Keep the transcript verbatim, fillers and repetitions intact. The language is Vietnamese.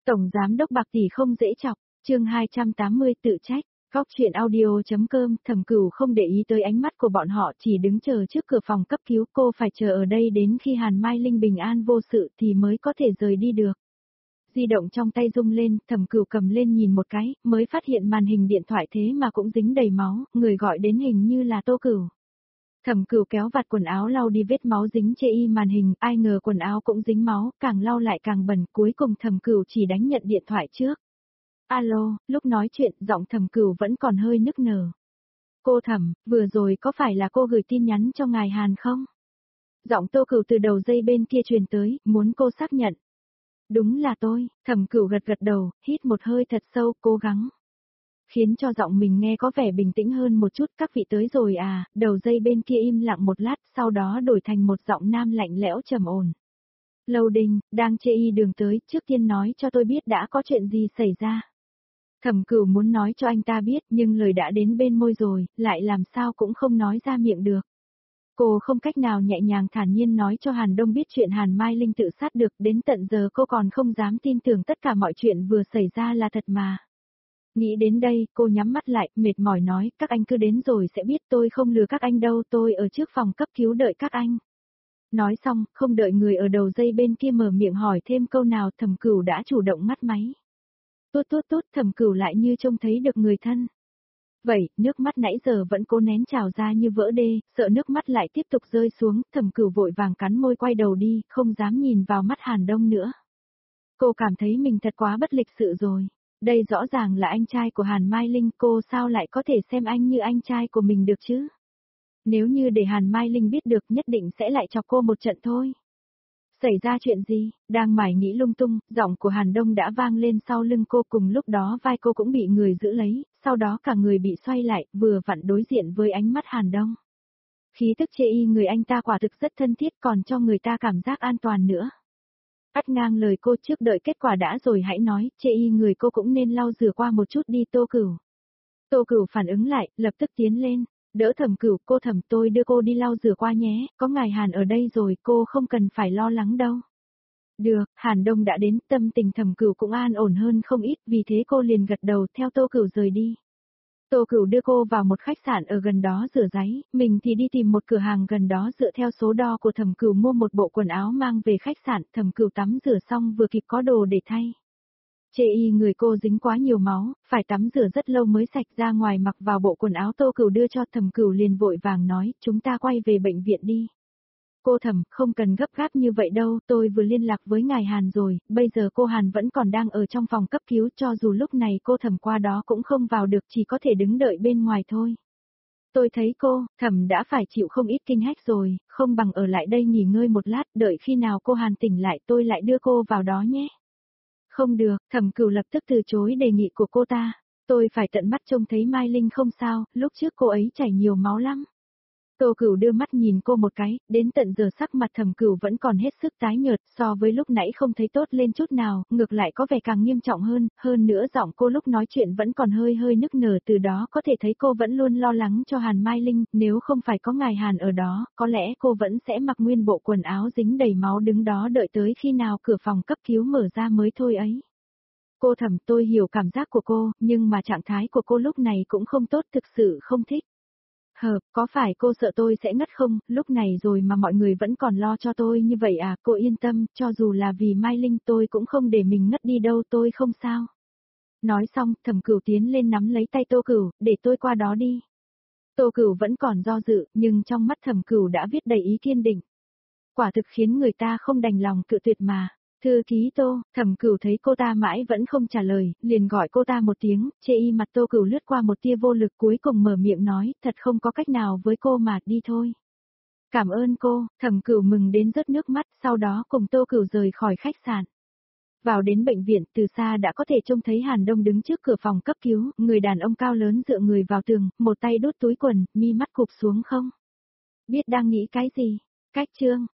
Tổng giám đốc Bạc tỷ không dễ chọc, chương hai trăm tám mươi tự trách, góc chuyện audio.com. Thẩm Cửu không để ý tới ánh mắt của bọn họ, chỉ đứng chờ trước cửa phòng cấp cứu. Cô phải chờ ở đây đến khi Hàn Mai Linh bình an vô sự thì mới có thể rời đi được. Di động trong tay rung lên, Thẩm Cửu cầm lên nhìn một cái, mới phát hiện màn hình điện thoại thế mà cũng dính đầy máu, người gọi đến hình như là Tô Cửu. Thẩm Cửu kéo vạt quần áo lau đi vết máu dính chê y màn hình, ai ngờ quần áo cũng dính máu, càng lau lại càng bẩn, cuối cùng Thẩm Cửu chỉ đánh nhận điện thoại trước. Alo, lúc nói chuyện, giọng Thẩm Cửu vẫn còn hơi nức nở. Cô Thẩm, vừa rồi có phải là cô gửi tin nhắn cho ngài Hàn không? Giọng Tô Cửu từ đầu dây bên kia truyền tới, muốn cô xác nhận. Đúng là tôi, Thẩm Cửu gật gật đầu, hít một hơi thật sâu, cố gắng. Khiến cho giọng mình nghe có vẻ bình tĩnh hơn một chút. Các vị tới rồi à? Đầu dây bên kia im lặng một lát, sau đó đổi thành một giọng nam lạnh lẽo trầm ổn. Lâu Đình, đang chê y đường tới, trước tiên nói cho tôi biết đã có chuyện gì xảy ra. Thẩm Cửu muốn nói cho anh ta biết, nhưng lời đã đến bên môi rồi, lại làm sao cũng không nói ra miệng được. Cô không cách nào nhẹ nhàng thản nhiên nói cho Hàn Đông biết chuyện Hàn Mai Linh tự sát được, đến tận giờ cô còn không dám tin tưởng tất cả mọi chuyện vừa xảy ra là thật mà. Nghĩ đến đây, cô nhắm mắt lại, mệt mỏi nói, các anh cứ đến rồi sẽ biết, tôi không lừa các anh đâu, tôi ở trước phòng cấp cứu đợi các anh. Nói xong, không đợi người ở đầu dây bên kia mở miệng hỏi thêm câu nào, Thẩm Cửu đã chủ động ngắt máy. Tốt tốt tốt, Thẩm Cửu lại như trông thấy được người thân. Vậy, nước mắt nãy giờ vẫn cố nén trào ra như vỡ đê, sợ nước mắt lại tiếp tục rơi xuống, Thẩm Cửu vội vàng cắn môi quay đầu đi, không dám nhìn vào mắt Hàn Đông nữa. Cô cảm thấy mình thật quá bất lịch sự rồi. Đây rõ ràng là anh trai của Hàn Mai Linh, cô sao lại có thể xem anh như anh trai của mình được chứ? Nếu như để Hàn Mai Linh biết được nhất định sẽ lại chọc cô một trận thôi. Xảy ra chuyện gì? Đang mải nghĩ lung tung, giọng của Hàn Đông đã vang lên sau lưng cô, cùng lúc đó vai cô cũng bị người giữ lấy, sau đó cả người bị xoay lại, vừa vặn đối diện với ánh mắt Hàn Đông. Khí tức chê y người anh ta quả thực rất thân thiết, còn cho người ta cảm giác an toàn nữa. Cắt ngang lời cô, trước đợi kết quả đã rồi hãy nói, chê y người cô cũng nên lau rửa qua một chút đi. Tô Cửu. Tô Cửu phản ứng lại, lập tức tiến lên, đỡ Thẩm Cửu, cô Thẩm, tôi đưa cô đi lau rửa qua nhé, có ngài Hàn ở đây rồi, cô không cần phải lo lắng đâu. Được, Hàn Đông đã đến, tâm tình Thẩm Cửu cũng an ổn hơn không ít, vì thế cô liền gật đầu theo Tô Cửu rời đi. Tô Cửu đưa cô vào một khách sạn ở gần đó rửa ráy, mình thì đi tìm một cửa hàng gần đó dựa theo số đo của Thẩm Cửu mua một bộ quần áo mang về khách sạn. Thẩm Cửu tắm rửa xong vừa kịp có đồ để thay. Chê y người cô dính quá nhiều máu, phải tắm rửa rất lâu mới sạch, ra ngoài mặc vào bộ quần áo Tô Cửu đưa cho. Thẩm Cửu liền vội vàng nói, chúng ta quay về bệnh viện đi. Cô Thẩm, không cần gấp gáp như vậy đâu, tôi vừa liên lạc với ngài Hàn rồi, bây giờ cô Hàn vẫn còn đang ở trong phòng cấp cứu, cho dù lúc này cô Thẩm qua đó cũng không vào được, chỉ có thể đứng đợi bên ngoài thôi. Tôi thấy cô, Thẩm đã phải chịu không ít kinh hách rồi, không bằng ở lại đây nghỉ ngơi một lát, đợi khi nào cô Hàn tỉnh lại tôi lại đưa cô vào đó nhé. Không được, Thẩm Cửu lập tức từ chối đề nghị của cô ta, tôi phải tận mắt trông thấy Mai Linh không sao, lúc trước cô ấy chảy nhiều máu lắm. Tô Cửu đưa mắt nhìn cô một cái, đến tận giờ sắc mặt Thẩm Cửu vẫn còn hết sức tái nhợt, so với lúc nãy không thấy tốt lên chút nào, ngược lại có vẻ càng nghiêm trọng hơn, hơn nữa giọng cô lúc nói chuyện vẫn còn hơi hơi nức nở, từ đó có thể thấy cô vẫn luôn lo lắng cho Hàn Mai Linh, nếu không phải có ngài Hàn ở đó, có lẽ cô vẫn sẽ mặc nguyên bộ quần áo dính đầy máu đứng đó đợi tới khi nào cửa phòng cấp cứu mở ra mới thôi ấy. Cô Thẩm, tôi hiểu cảm giác của cô, nhưng mà trạng thái của cô lúc này cũng không tốt, thực sự không thích. Hợp, có phải cô sợ tôi sẽ ngất không, lúc này rồi mà mọi người vẫn còn lo cho tôi như vậy à, cô yên tâm, cho dù là vì Mai Linh tôi cũng không để mình ngất đi đâu, tôi không sao. Nói xong, Thẩm Cửu tiến lên nắm lấy tay Tô Cửu, để tôi qua đó đi. Tô Cửu vẫn còn do dự, nhưng trong mắt Thẩm Cửu đã viết đầy ý kiên định. Quả thực khiến người ta không đành lòng cự tuyệt mà. Thư ký Tô, Thẩm Cửu thấy cô ta mãi vẫn không trả lời, liền gọi cô ta một tiếng, chê y mặt Tô Cửu lướt qua một tia vô lực, cuối cùng mở miệng nói, thật không có cách nào với cô mà, đi thôi. Cảm ơn cô, Thẩm Cửu mừng đến rớt nước mắt, sau đó cùng Tô Cửu rời khỏi khách sạn. Vào đến bệnh viện, từ xa đã có thể trông thấy Hàn Đông đứng trước cửa phòng cấp cứu, người đàn ông cao lớn dựa người vào tường, một tay đút túi quần, mi mắt cụp xuống không biết đang nghĩ cái gì. Cách chương